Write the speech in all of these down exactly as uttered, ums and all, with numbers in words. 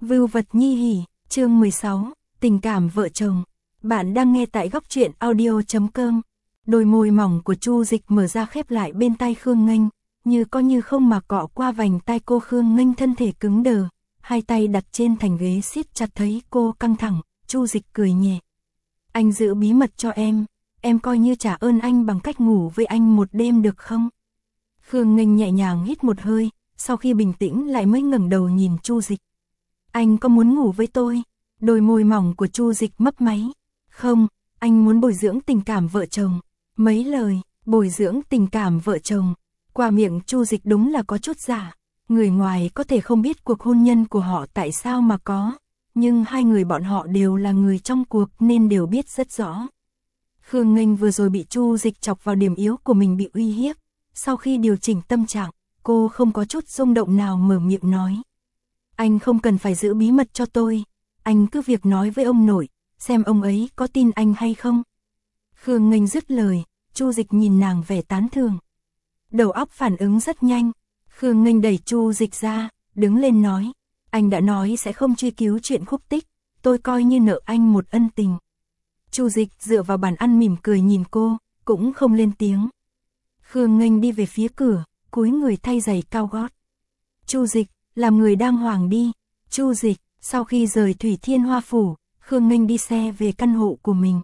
Vưu vật nhi hỉ, chương mười sáu, tình cảm vợ chồng. Bạn đang nghe tại góc truyện audio chấm com. Đôi môi mỏng của Chu Dịch mở ra khép lại bên tai Khương Nghênh, như có như không mà cọ qua vành tai cô. Khương Nghênh thân thể cứng đờ, hai tay đặt trên thành ghế siết chặt. Thấy cô căng thẳng, Chu Dịch cười nhẹ. Anh giữ bí mật cho em, em coi như trả ơn anh bằng cách ngủ với anh một đêm được không? Khương Nghênh nhẹ nhàng hít một hơi, sau khi bình tĩnh lại mới ngẩng đầu nhìn Chu Dịch. Anh có muốn ngủ với tôi? Đôi môi mỏng của Chu Dịch mấp máy. Không, anh muốn bồi dưỡng tình cảm vợ chồng. Mấy lời, bồi dưỡng tình cảm vợ chồng. Qua miệng Chu Dịch đúng là có chút giả. Người ngoài có thể không biết cuộc hôn nhân của họ tại sao mà có. Nhưng hai người bọn họ đều là người trong cuộc nên đều biết rất rõ. Khương Nghênh vừa rồi bị Chu Dịch chọc vào điểm yếu của mình, bị uy hiếp. Sau khi điều chỉnh tâm trạng, cô không có chút rung động nào mở miệng nói. Anh không cần phải giữ bí mật cho tôi, anh cứ việc nói với ông nội, xem ông ấy có tin anh hay không. Khương Nghênh dứt lời, Chu Dịch nhìn nàng vẻ tán thưởng. Đầu óc phản ứng rất nhanh, Khương Nghênh đẩy Chu Dịch ra, đứng lên nói. Anh đã nói sẽ không truy cứu chuyện Khúc Tích, tôi coi như nợ anh một ân tình. Chu Dịch dựa vào bàn ăn mỉm cười nhìn cô, cũng không lên tiếng. Khương Nghênh đi về phía cửa, cúi người thay giày cao gót. Chu Dịch, làm người đàng hoàng đi. Chu Dịch, sau khi rời Thủy Thiên Hoa Phủ, Khương Nghênh đi xe về căn hộ của mình.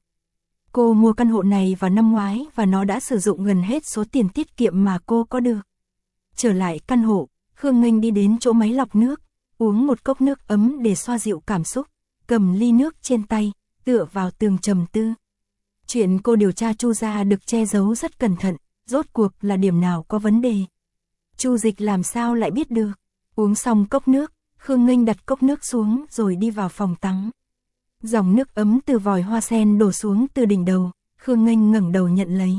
Cô mua căn hộ này vào năm ngoái và nó đã sử dụng gần hết số tiền tiết kiệm mà cô có được. Trở lại căn hộ, Khương Nghênh đi đến chỗ máy lọc nước, uống một cốc nước ấm để xoa dịu cảm xúc, cầm ly nước trên tay, tựa vào tường trầm tư. Chuyện cô điều tra Chu gia được che giấu rất cẩn thận, rốt cuộc là điểm nào có vấn đề. Chu Dịch làm sao lại biết được. Uống xong cốc nước, Khương Nghênh đặt cốc nước xuống rồi đi vào phòng tắm. Dòng nước ấm từ vòi hoa sen đổ xuống từ đỉnh đầu, Khương Nghênh ngẩng đầu nhận lấy.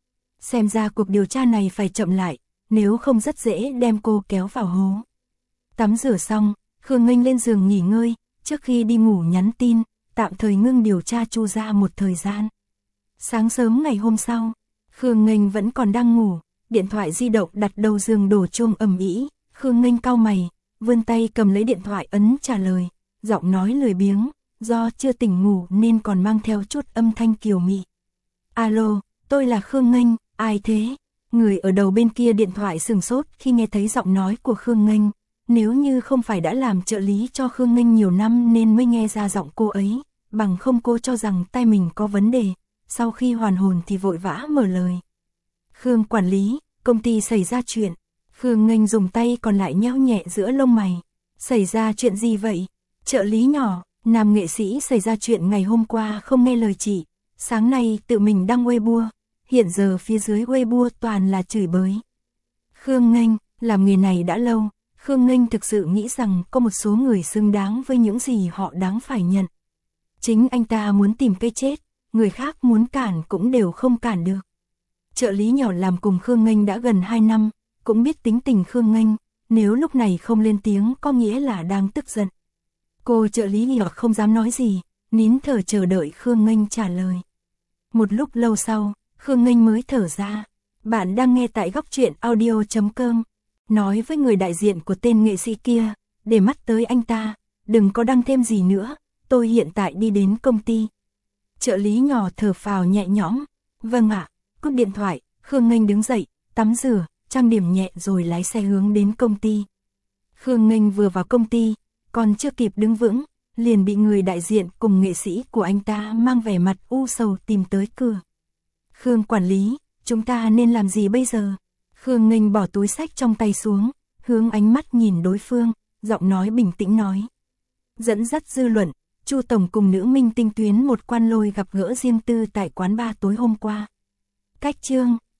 Xem ra cuộc điều tra này phải chậm lại, nếu không rất dễ đem cô kéo vào hố. Tắm rửa xong, Khương Nghênh lên giường nghỉ ngơi, trước khi đi ngủ nhắn tin, tạm thời ngưng điều tra Chu gia một thời gian. Sáng sớm ngày hôm sau, Khương Nghênh vẫn còn đang ngủ, điện thoại di động đặt đầu giường đổ chuông ầm ĩ. Khương Nghênh cau mày, vươn tay cầm lấy điện thoại ấn trả lời, giọng nói lười biếng, do chưa tỉnh ngủ nên còn mang theo chút âm thanh kiều mị. Alo, tôi là Khương Nghênh, ai thế? Người ở đầu bên kia điện thoại sừng sốt khi nghe thấy giọng nói của Khương Nghênh, nếu như không phải đã làm trợ lý cho Khương Nghênh nhiều năm nên mới nghe ra giọng cô ấy, bằng không cô cho rằng tai mình có vấn đề, sau khi hoàn hồn thì vội vã mở lời. Khương quản lý, công ty xảy ra chuyện. Khương Nghênh dùng tay còn lại nhéo nhẹ giữa lông mày. Xảy ra chuyện gì vậy? Trợ lý nhỏ, nam nghệ sĩ xảy ra chuyện ngày hôm qua không nghe lời chị. Sáng nay tự mình đăng Weibo. Hiện giờ phía dưới Weibo toàn là chửi bới. Khương Nghênh, làm nghề này đã lâu. Khương Nghênh thực sự nghĩ rằng có một số người xứng đáng với những gì họ đáng phải nhận. Chính anh ta muốn tìm cái chết, người khác muốn cản cũng đều không cản được. Trợ lý nhỏ làm cùng Khương Nghênh đã gần hai năm. Cũng biết tính tình Khương Nghênh, nếu lúc này không lên tiếng có nghĩa là đang tức giận. Cô trợ lý nhỏ không dám nói gì, nín thở chờ đợi Khương Nghênh trả lời. Một lúc lâu sau, Khương Nghênh mới thở ra. Bạn đang nghe tại góc truyện audio chấm com. Nói với người đại diện của tên nghệ sĩ kia, để mắt tới anh ta, đừng có đăng thêm gì nữa, tôi hiện tại đi đến công ty. Trợ lý nhỏ thở phào nhẹ nhõm. Vâng ạ, cúp điện thoại, Khương Nghênh đứng dậy, tắm rửa, trang điểm nhẹ rồi lái xe hướng đến công ty. Khương Nghênh vừa vào công ty, còn chưa kịp đứng vững, liền bị người đại diện cùng nghệ sĩ của anh ta mang vẻ mặt u sầu tìm tới cửa. Khương quản lý, chúng ta nên làm gì bây giờ? Khương Nghênh bỏ túi xách trong tay xuống, hướng ánh mắt nhìn đối phương, giọng nói bình tĩnh nói. Dẫn dắt dư luận, Chu tổng cùng nữ minh tinh Tuyến một Quan Lôi gặp gỡ riêng tư tại quán bar tối hôm qua. Cách chương